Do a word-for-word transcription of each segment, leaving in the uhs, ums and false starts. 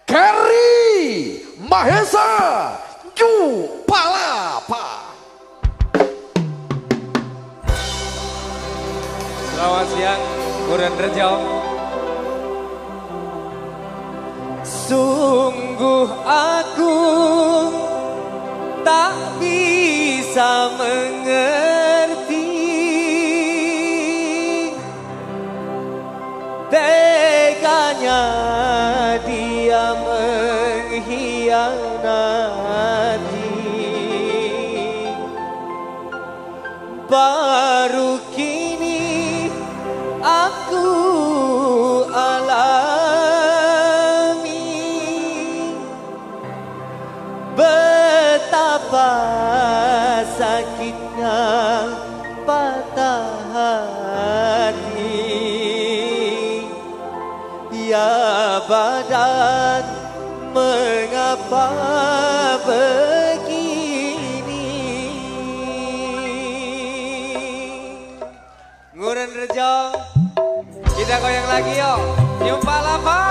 Kerry Mahesa Ju Palapa. Selamat siang, Buren Rejo. Sungguh aku tak bisa mengerti teganya dia mengkhianati. Baru kini aku alami betapa sakitnya patah hati. Ya badan, mengapa begini? Nguren Rejo, kita goyang lagi yuk. Ju Palapa.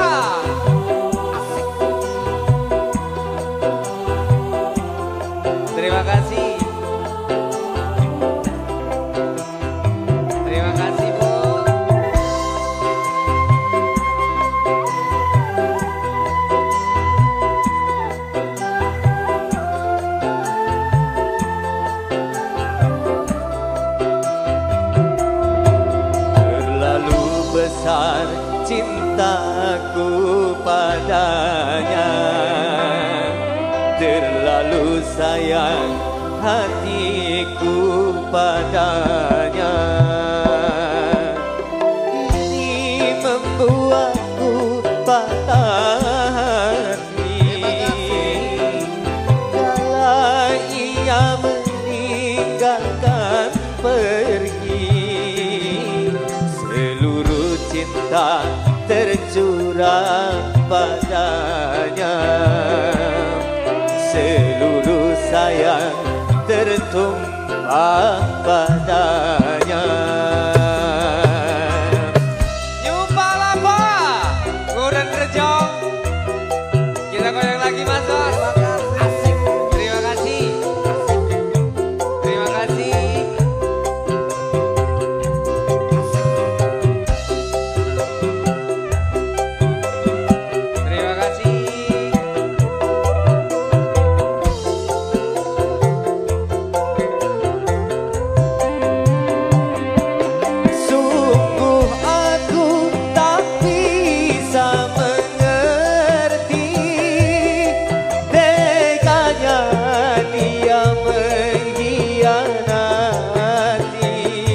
Terima kasih. Terima kasih, Bu. Terlalu besar cintaku padanya, terlalu sayang hatiku padanya. Ini membuatku patah hati. Kala ia meninggalkan pergi, seluruh cinta tercurah padanya, seluruh sayang tertumpah padanya. Ju Palapa, Nguren Rejo, kita goyang lagi, Mas Dor. Asik. Terima kasih. Terima kasih. Terima kasih. Sungguh aku tak bisa mengerti teganya dia mengkhianati.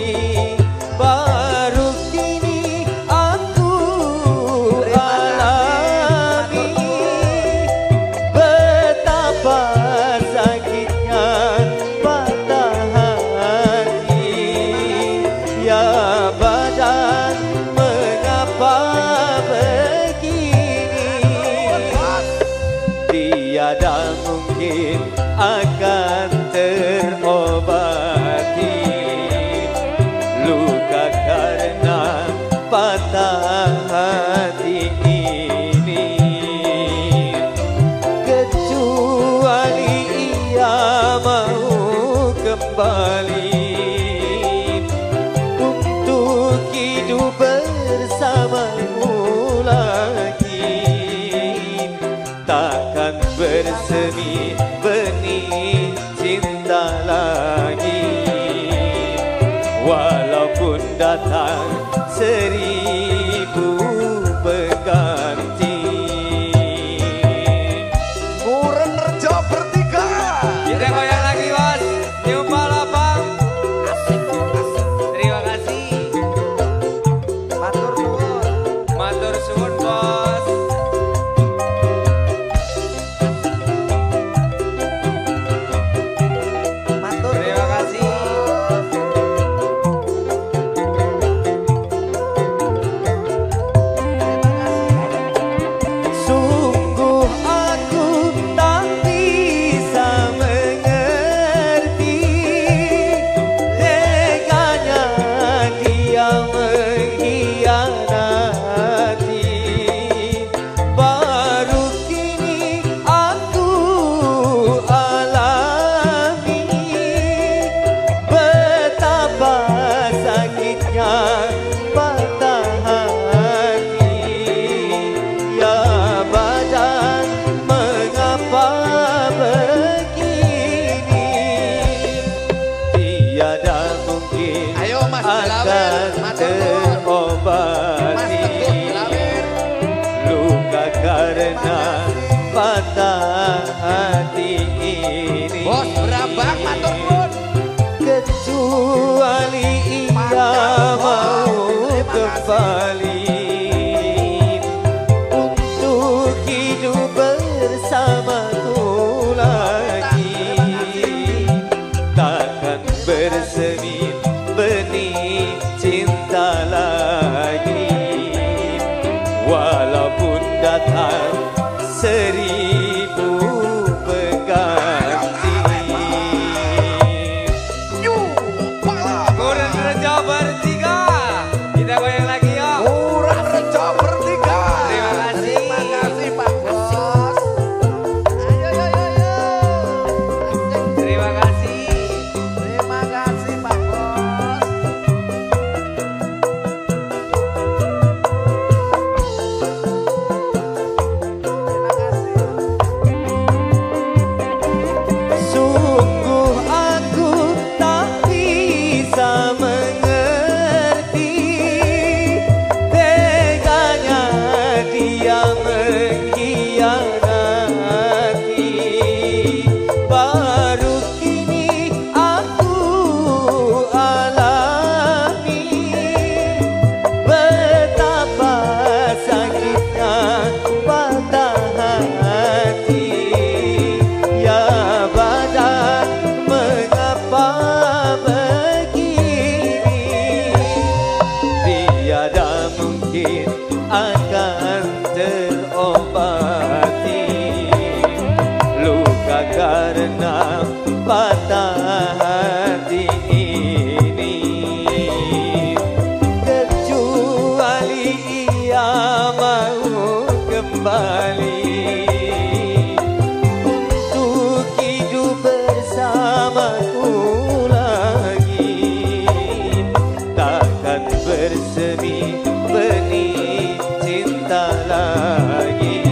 Baru kini aku alami betapa sakitnya patah hati. Ya badan, mengapa begini? Tiada mungkin akan terobati luka karena patah hati ini, kecuali ia mau kembali untuk hidup bersamamu lagi. Takkan bersemi benih cinta lagi, walaupun datang seribu pengganti. Nguren Rejo bertiga. Kita goyang lagi, Bos. Ju Palapa. Terima kasih. Matur nuwun. Matur suwun, Bos. karena patah hati ini. Bos berabang matur nuwun. Kecuali ia mau kembali untuk hidup bersamaku lagi, takkan bersemi benih cinta lagi, walaupun datang seribu pengganti. Kurang Rejo bertiga. Kita goyang lagi yuk. Kurang Rejo bertiga. Terima kasih. Terima kasih Pak Bos. Ayo ayo ayo. ayo. Terima kasih. Terima kasih Pak Bos. Terima kasih. Sungguh aku tak bisa mengerti teganya dia mengkhianati. Baru kini aku alami betapa sakitnya patah hati. Ya badan mengapa begini, tiada mungkin akan terobati luka karena patah hati ini. Kecuali ia mau kembali untuk hidup bersamaku lagi, takkan bersemi benih cinta lagi,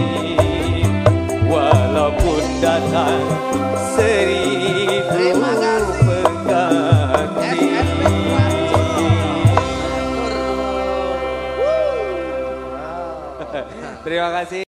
walaupun datang seribu Terima kasih. pengganti. S M P Terima kasih.